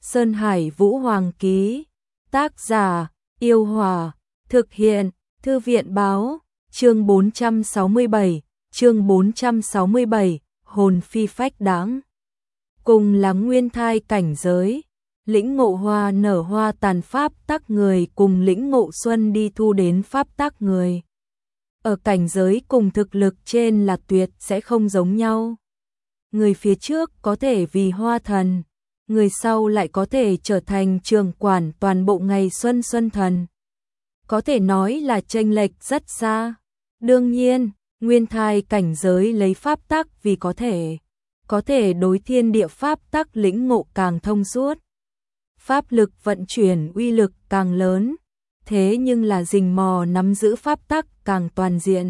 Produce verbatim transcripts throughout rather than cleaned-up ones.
Sơn Hải Vũ Hoàng ký. Tác giả, Yêu Hòa. Thực hiện, Thư viện báo. Chương bốn trăm sáu mươi bảy, chương bốn trăm sáu mươi bảy, hồn phi phách đáng. Cùng là nguyên thai cảnh giới, lĩnh ngộ hoa nở hoa tàn pháp tắc người cùng lĩnh ngộ xuân đi thu đến pháp tắc người. Ở cảnh giới cùng thực lực trên là tuyệt sẽ không giống nhau. Người phía trước có thể vì hoa thần, người sau lại có thể trở thành trường quản toàn bộ ngày xuân xuân thần. Có thể nói là chênh lệch rất xa. Đương nhiên, nguyên thai cảnh giới lấy pháp tắc vì có thể, có thể đối thiên địa pháp tắc lĩnh ngộ càng thông suốt. Pháp lực vận chuyển uy lực càng lớn, thế nhưng là rình mò nắm giữ pháp tắc càng toàn diện.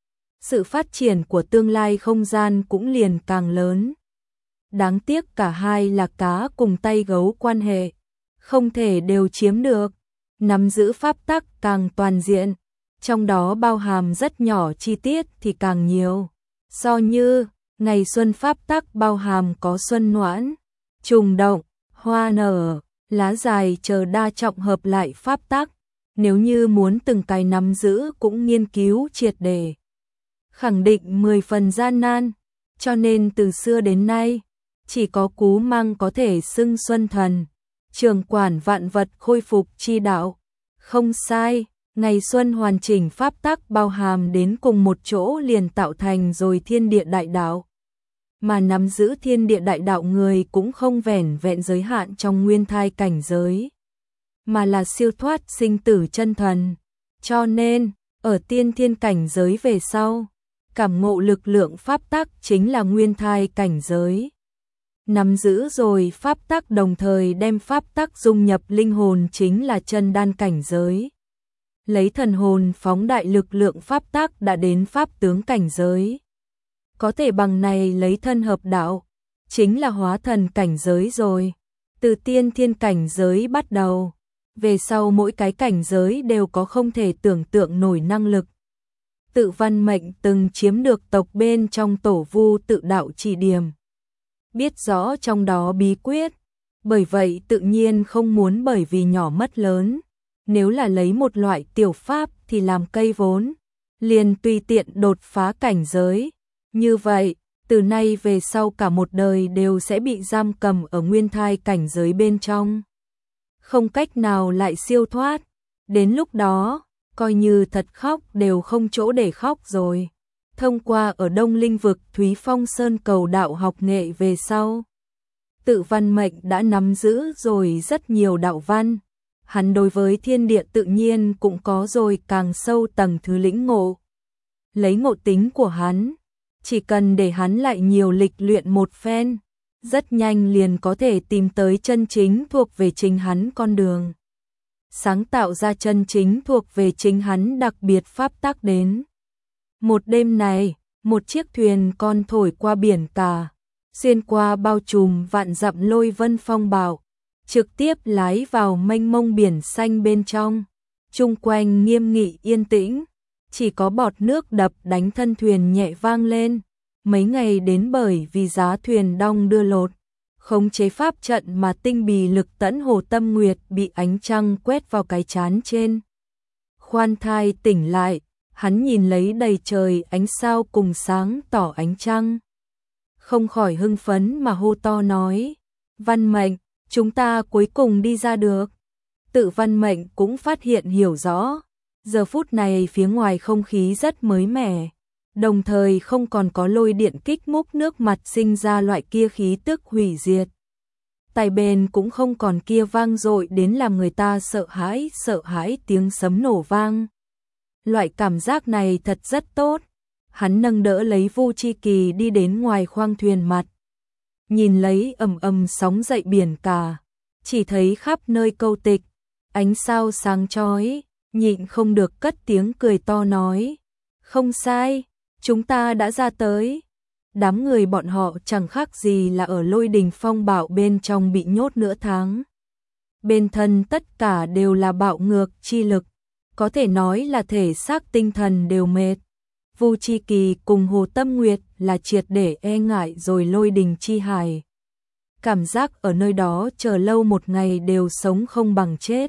Sự phát triển của tương lai không gian cũng liền càng lớn. Đáng tiếc cả hai là cá cùng tay gấu quan hệ, không thể đều chiếm được. Nắm giữ pháp tắc càng toàn diện, trong đó bao hàm rất nhỏ chi tiết thì càng nhiều. So như, ngày xuân pháp tắc bao hàm có xuân noãn, trùng động, hoa nở, lá dài chờ đa trọng hợp lại pháp tắc. Nếu như muốn từng cái nắm giữ cũng nghiên cứu triệt để, khẳng định mười phần gian nan, cho nên từ xưa đến nay, chỉ có Cú Măng có thể xưng xuân thần, trường quản vạn vật khôi phục chi đạo. Không sai, ngày xuân hoàn chỉnh pháp tắc bao hàm đến cùng một chỗ liền tạo thành rồi thiên địa đại đạo. Mà nắm giữ thiên địa đại đạo người cũng không vẻn vẹn giới hạn trong nguyên thai cảnh giới, mà là siêu thoát sinh tử chân thần. Cho nên, ở tiên thiên cảnh giới về sau, cảm ngộ lực lượng pháp tắc chính là nguyên thai cảnh giới. Nắm giữ rồi pháp tắc đồng thời đem pháp tắc dung nhập linh hồn chính là chân đan cảnh giới. Lấy thần hồn phóng đại lực lượng pháp tắc đã đến pháp tướng cảnh giới. Có thể bằng này lấy thân hợp đạo, chính là hóa thần cảnh giới rồi. Từ tiên thiên cảnh giới bắt đầu, về sau mỗi cái cảnh giới đều có không thể tưởng tượng nổi năng lực. Tự Văn Mệnh từng chiếm được tộc bên trong tổ vu tự đạo chỉ điểm, biết rõ trong đó bí quyết, bởi vậy tự nhiên không muốn bởi vì nhỏ mất lớn. Nếu là lấy một loại tiểu pháp thì làm cây vốn, liền tùy tiện đột phá cảnh giới. Như vậy, từ nay về sau cả một đời đều sẽ bị giam cầm ở nguyên thai cảnh giới bên trong, không cách nào lại siêu thoát. Đến lúc đó, coi như thật khóc đều không chỗ để khóc rồi. Thông qua ở Đông Linh vực Thúy Phong Sơn cầu đạo học nghệ về sau, Tự Văn Mệnh đã nắm giữ rồi rất nhiều đạo văn. Hắn đối với thiên địa tự nhiên cũng có rồi càng sâu tầng thứ lĩnh ngộ. Lấy ngộ tính của hắn, chỉ cần để hắn lại nhiều lịch luyện một phen, rất nhanh liền có thể tìm tới chân chính thuộc về chính hắn con đường. Sáng tạo ra chân chính thuộc về chính hắn đặc biệt pháp tắc đến. Một đêm này, một chiếc thuyền con thổi qua biển cả, xuyên qua bao trùm vạn dặm lôi vân phong bạo, trực tiếp lái vào mênh mông biển xanh bên trong. Chung quanh nghiêm nghị yên tĩnh, chỉ có bọt nước đập đánh thân thuyền nhẹ vang lên. Mấy ngày đến bởi vì giá thuyền đong đưa lột, khống chế pháp trận mà tinh bì lực tẫn Hồ Tâm Nguyệt bị ánh trăng quét vào cái trán trên. Khoan thai tỉnh lại, hắn nhìn lấy đầy trời ánh sao cùng sáng tỏ ánh trăng, không khỏi hưng phấn mà hô to nói: Văn Mệnh, chúng ta cuối cùng đi ra được. Tự Văn Mệnh cũng phát hiện hiểu rõ, giờ phút này phía ngoài không khí rất mới mẻ, đồng thời không còn có lôi điện kích múc nước mặt sinh ra loại kia khí tức hủy diệt. Tai bên cũng không còn kia vang dội đến làm người ta sợ hãi, sợ hãi tiếng sấm nổ vang. Loại cảm giác này thật rất tốt. Hắn nâng đỡ lấy Vu Chi Kỳ đi đến ngoài khoang thuyền mặt, nhìn lấy ầm ầm sóng dậy biển cả, chỉ thấy khắp nơi câu tịch, ánh sao sáng chói, nhịn không được cất tiếng cười to nói: Không sai, chúng ta đã ra tới. Đám người bọn họ chẳng khác gì là ở lôi đình phong bạo bên trong bị nhốt nửa tháng. Bên thân tất cả đều là bạo ngược chi lực, có thể nói là thể xác tinh thần đều mệt. Vu Chi Kỳ cùng Hồ Tâm Nguyệt là triệt để e ngại rồi lôi đình chi hải. cảm giác ở nơi đó chờ lâu một ngày đều sống không bằng chết.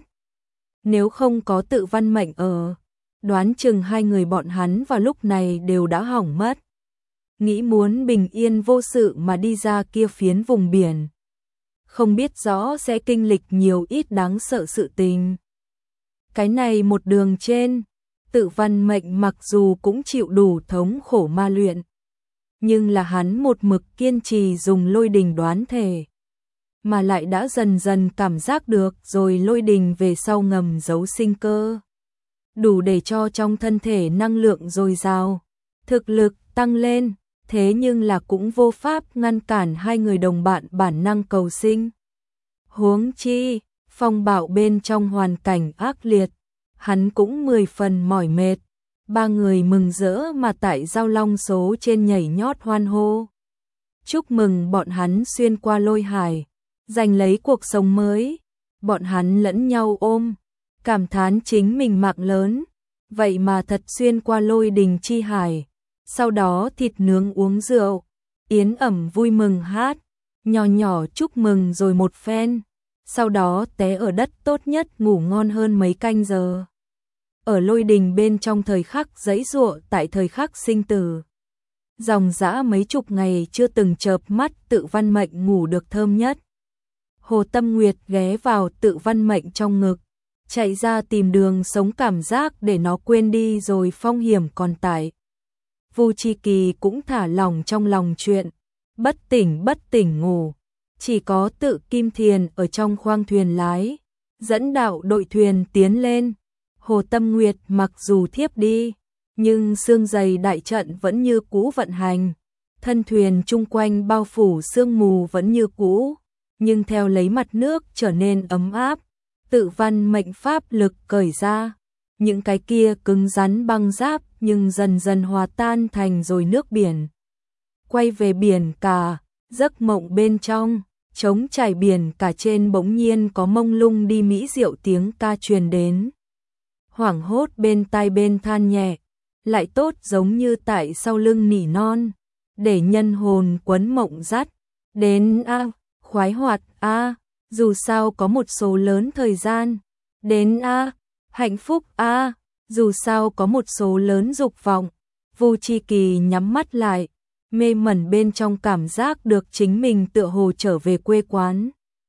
Nếu không có Tự Văn Mệnh ở, đoán chừng hai người bọn hắn vào lúc này đều đã hỏng mất. Nghĩ muốn bình yên vô sự mà đi ra kia phiến vùng biển, không biết rõ sẽ kinh lịch nhiều ít đáng sợ sự tình. Cái này một đường trên, Tự Văn Mệnh mặc dù cũng chịu đủ thống khổ ma luyện, nhưng là hắn một mực kiên trì dùng lôi đình đoán thể, mà lại đã dần dần cảm giác được rồi lôi đình về sau ngầm giấu sinh cơ, đủ để cho trong thân thể năng lượng dồi dào, thực lực tăng lên, thế nhưng là cũng vô pháp ngăn cản hai người đồng bạn bản năng cầu sinh. Huống chi, phong bạo bên trong hoàn cảnh ác liệt, hắn cũng mười phần mỏi mệt. Ba người mừng rỡ mà tại giao long số trên nhảy nhót hoan hô. Chúc mừng bọn hắn xuyên qua lôi hải, giành lấy cuộc sống mới. Bọn hắn lẫn nhau ôm, cảm thán chính mình mạng lớn, vậy mà thật xuyên qua lôi đình chi hải. Sau đó thịt nướng uống rượu, yến ẩm vui mừng hát, nhỏ nhỏ chúc mừng rồi một phen. Sau đó té ở đất tốt nhất ngủ ngon hơn mấy canh giờ. Ở lôi đình bên trong thời khắc giãy giụa tại thời khắc sinh tử. Dòng dã mấy chục ngày chưa từng chợp mắt Tự Văn Mệnh ngủ được thơm nhất. Hồ Tâm Nguyệt ghé vào Tự Văn Mệnh trong ngực, chạy ra tìm đường sống cảm giác để nó quên đi rồi phong hiểm còn tại. Vu Chi Kỳ cũng thả lỏng trong lòng chuyện, bất tỉnh bất tỉnh ngủ. Chỉ có Tự Kim Thiền ở trong khoang thuyền lái, dẫn đạo đội thuyền tiến lên. Hồ Tâm Nguyệt mặc dù thiếp đi, nhưng sương dày đại trận vẫn như cũ vận hành. Thân thuyền chung quanh bao phủ sương mù vẫn như cũ, nhưng theo lấy mặt nước trở nên ấm áp, Tự Văn Mệnh pháp lực cởi ra. Những cái kia cứng rắn băng giáp nhưng dần dần hòa tan thành rồi nước biển. Quay về biển cả, giấc mộng bên trong, trống trải biển cả trên bỗng nhiên có mông lung đi mỹ diệu tiếng ca truyền đến. Hoảng hốt bên tai bên than nhẹ, lại tốt giống như tại sau lưng nỉ non, để nhân hồn quấn mộng dắt. Đến a, khoái hoạt a, dù sao có một số lớn thời gian. Đến a, hạnh phúc a, dù sao có một số lớn dục vọng. Vu Chi Kỳ nhắm mắt lại, mê mẩn bên trong cảm giác được chính mình tựa hồ trở về quê quán.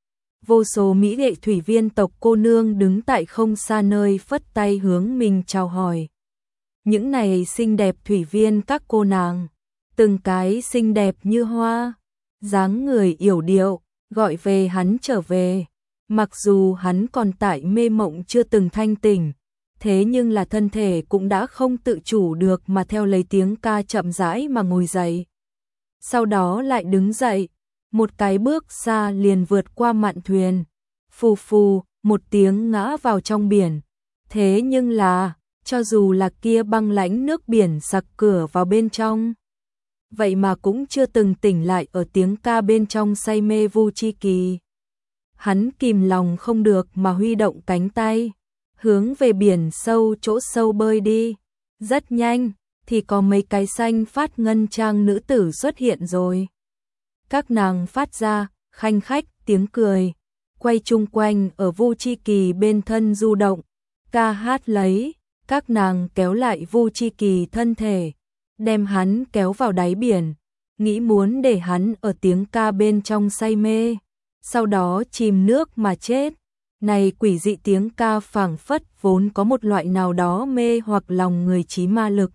Vô số mỹ lệ thủy viên tộc cô nương đứng tại không xa nơi phất tay hướng mình chào hỏi. Những này xinh đẹp thủy viên các cô nàng, từng cái xinh đẹp như hoa, dáng người yểu điệu, gọi về hắn trở về. Mặc dù hắn còn tại mê mộng chưa từng thanh tỉnh, thế nhưng là thân thể cũng đã không tự chủ được mà theo lấy tiếng ca chậm rãi mà ngồi dậy. Sau đó lại đứng dậy, một cái bước xa liền vượt qua mạn thuyền, phù phù, một tiếng ngã vào trong biển. Thế nhưng là, cho dù là kia băng lãnh nước biển sặc cửa vào bên trong, vậy mà cũng chưa từng tỉnh lại ở tiếng ca bên trong say mê Vu Chi Kỳ. Hắn kìm lòng không được mà huy động cánh tay, hướng về biển sâu chỗ sâu bơi đi. Rất nhanh, thì có mấy cái xanh phát ngân trang nữ tử xuất hiện rồi. Các nàng phát ra khanh khách tiếng cười, quay chung quanh ở Vu Chi Kỳ bên thân du động, ca hát lấy. Các nàng kéo lại Vu Chi Kỳ thân thể, đem hắn kéo vào đáy biển, nghĩ muốn để hắn ở tiếng ca bên trong say mê, sau đó chìm nước mà chết. Này quỷ dị tiếng ca phảng phất vốn có một loại nào đó mê hoặc lòng người trí ma lực,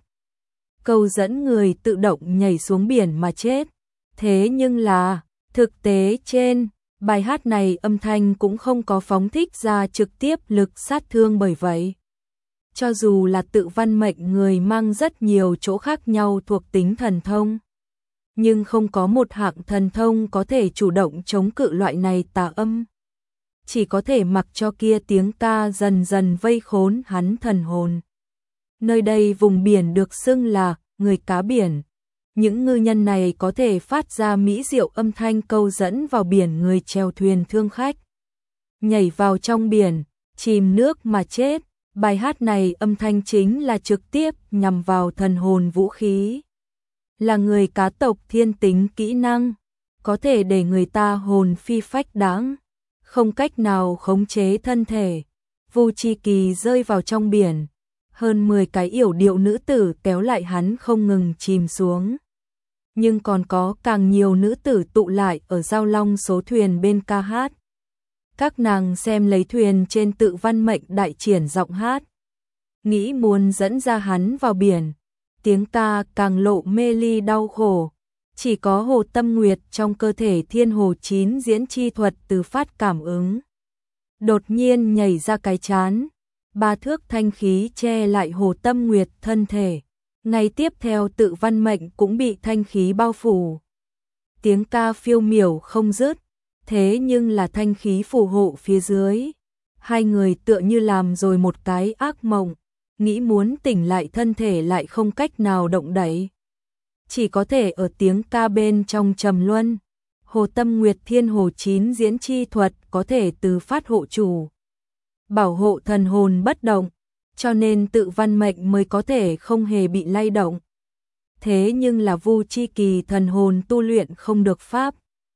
câu dẫn người tự động nhảy xuống biển mà chết. Thế nhưng là, thực tế trên, bài hát này âm thanh cũng không có phóng thích ra trực tiếp lực sát thương, bởi vậy cho dù là Tự Văn Mệnh người mang rất nhiều chỗ khác nhau thuộc tính thần thông, nhưng không có một hạng thần thông có thể chủ động chống cự loại này tà âm. Chỉ có thể mặc cho kia tiếng ca dần dần vây khốn hắn thần hồn. Nơi đây vùng biển được xưng là người cá biển. Những ngư nhân này có thể phát ra mỹ diệu âm thanh câu dẫn vào biển người chèo thuyền thương khách. Nhảy vào trong biển, chìm nước mà chết. Bài hát này âm thanh chính là trực tiếp nhằm vào thần hồn vũ khí. Là người cá tộc thiên tính kỹ năng. có thể để người ta hồn phi phách tán, không cách nào khống chế thân thể. Vu Chi Kỳ rơi vào trong biển, hơn mười cái yểu điệu nữ tử kéo lại hắn không ngừng chìm xuống. Nhưng còn có càng nhiều nữ tử tụ lại ở giao long số thuyền bên ca hát. Các nàng xem lấy thuyền trên tự văn mệnh đại triển giọng hát, nghĩ muốn dẫn ra hắn vào biển. Tiếng ca càng lộ mê ly đau khổ, chỉ có Hồ Tâm Nguyệt trong cơ thể Thiên Hồ chín diễn chi thuật từ phát cảm ứng. Đột nhiên nhảy ra cái chán, ba thước thanh khí che lại Hồ Tâm Nguyệt thân thể. Ngay tiếp theo tự văn mệnh cũng bị thanh khí bao phủ. Tiếng ca phiêu miểu không dứt, thế nhưng là thanh khí phù hộ phía dưới. Hai người tựa như làm rồi một cái ác mộng, nghĩ muốn tỉnh lại thân thể lại không cách nào động đậy. Chỉ có thể ở tiếng ca bên trong trầm luân. Hồ Tâm Nguyệt Thiên Hồ chín diễn chi thuật có thể từ phát hộ chủ, bảo hộ thần hồn bất động, cho nên tự văn mệnh mới có thể không hề bị lay động. Thế nhưng là Vu Chi Kỳ thần hồn tu luyện không được pháp,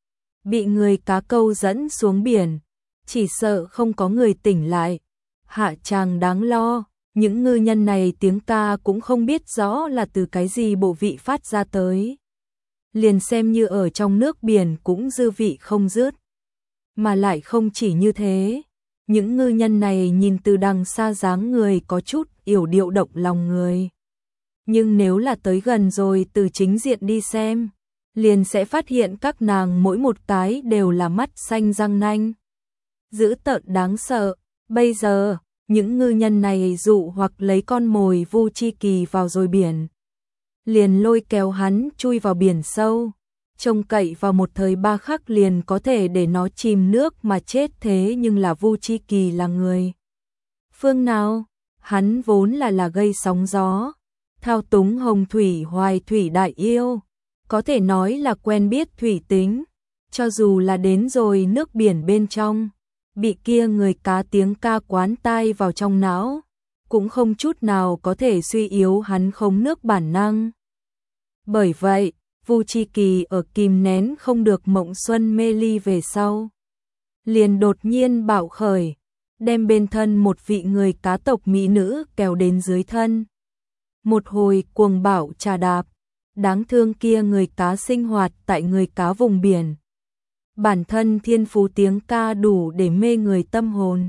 bị người cá câu dẫn xuống biển, chỉ sợ không có người tỉnh lại. Hạ tràng đáng lo, những ngư nhân này tiếng ca cũng không biết rõ là từ cái gì bộ vị phát ra tới. Liền xem như ở trong nước biển cũng dư vị không dứt. Mà lại không chỉ như thế, những ngư nhân này nhìn từ đằng xa dáng người có chút yểu điệu động lòng người. Nhưng nếu là tới gần rồi từ chính diện đi xem, liền sẽ phát hiện các nàng mỗi một cái đều là mắt xanh răng nanh, dữ tợn đáng sợ. Bây giờ, những ngư nhân này dụ hoặc lấy con mồi Vu Chi Kỳ vào rồi biển, liền lôi kéo hắn chui vào biển sâu, trông cậy vào một thời ba khắc liền có thể để nó chìm nước mà chết. Thế nhưng là Vu Chi Kỳ là người phương nào? Hắn vốn là là gây sóng gió, thao túng hồng thủy hoài thủy đại yêu, có thể nói là quen biết thủy tính. Cho dù là đến rồi nước biển bên trong, bị kia người cá tiếng ca quán tai vào trong não, cũng không chút nào có thể suy yếu hắn khống nước bản năng. Bởi vậy, Vu Chi Kỳ ở kìm nén không được mộng xuân mê ly về sau, liền đột nhiên bạo khởi, đem bên thân một vị người cá tộc mỹ nữ kéo đến dưới thân. Một hồi cuồng bạo trà đạp, đáng thương kia người cá sinh hoạt tại người cá vùng biển. Bản thân thiên phú tiếng ca đủ để mê người tâm hồn.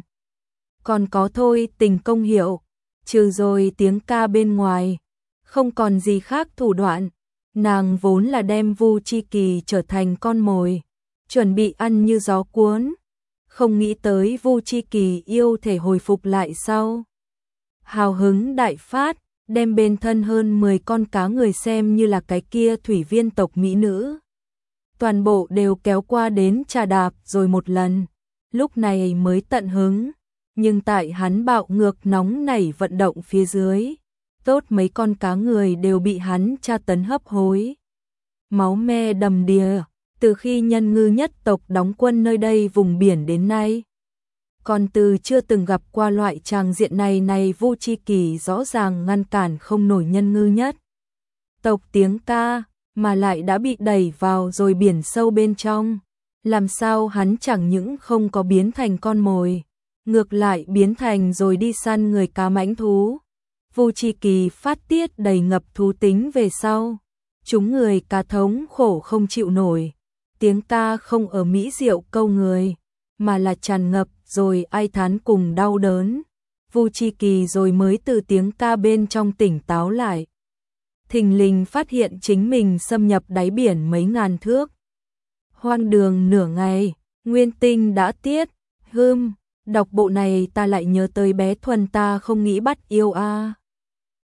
Còn có thôi tình công hiệu, trừ rồi tiếng ca bên ngoài, không còn gì khác thủ đoạn. Nàng vốn là đem Vu Chi Kỳ trở thành con mồi, chuẩn bị ăn như gió cuốn. Không nghĩ tới Vu Chi Kỳ yêu thể hồi phục lại sau. Hào hứng đại phát, đem bên thân hơn mười con cá người xem như là cái kia thủy viên tộc mỹ nữ. Toàn bộ đều kéo qua đến trà đạp rồi một lần, lúc này mới tận hứng. Nhưng tại hắn bạo ngược nóng nảy vận động phía dưới, tốt mấy con cá người đều bị hắn tra tấn hấp hối. Máu me đầm đìa, từ khi nhân ngư nhất tộc đóng quân nơi đây vùng biển đến nay. Còn từ chưa từng gặp qua loại tràng diện này này Vu Chi Kỳ rõ ràng ngăn cản không nổi nhân ngư nhất tộc tiếng ca, mà lại đã bị đẩy vào rồi biển sâu bên trong. Làm sao hắn chẳng những không có biến thành con mồi, ngược lại biến thành rồi đi săn người cá mãnh thú. Vu Chi Kỳ phát tiết đầy ngập thú tính về sau, chúng người cá thống khổ không chịu nổi. Tiếng ca không ở mỹ diệu câu người, mà là tràn ngập rồi ai thán cùng đau đớn. Vu Chi Kỳ rồi mới từ tiếng ca bên trong tỉnh táo lại. Thình lình phát hiện chính mình xâm nhập đáy biển mấy ngàn thước. Hoang đường nửa ngày, nguyên tinh đã tiết. Hưm, đọc bộ này ta lại nhớ tới bé Thuần ta không nghĩ bắt yêu a.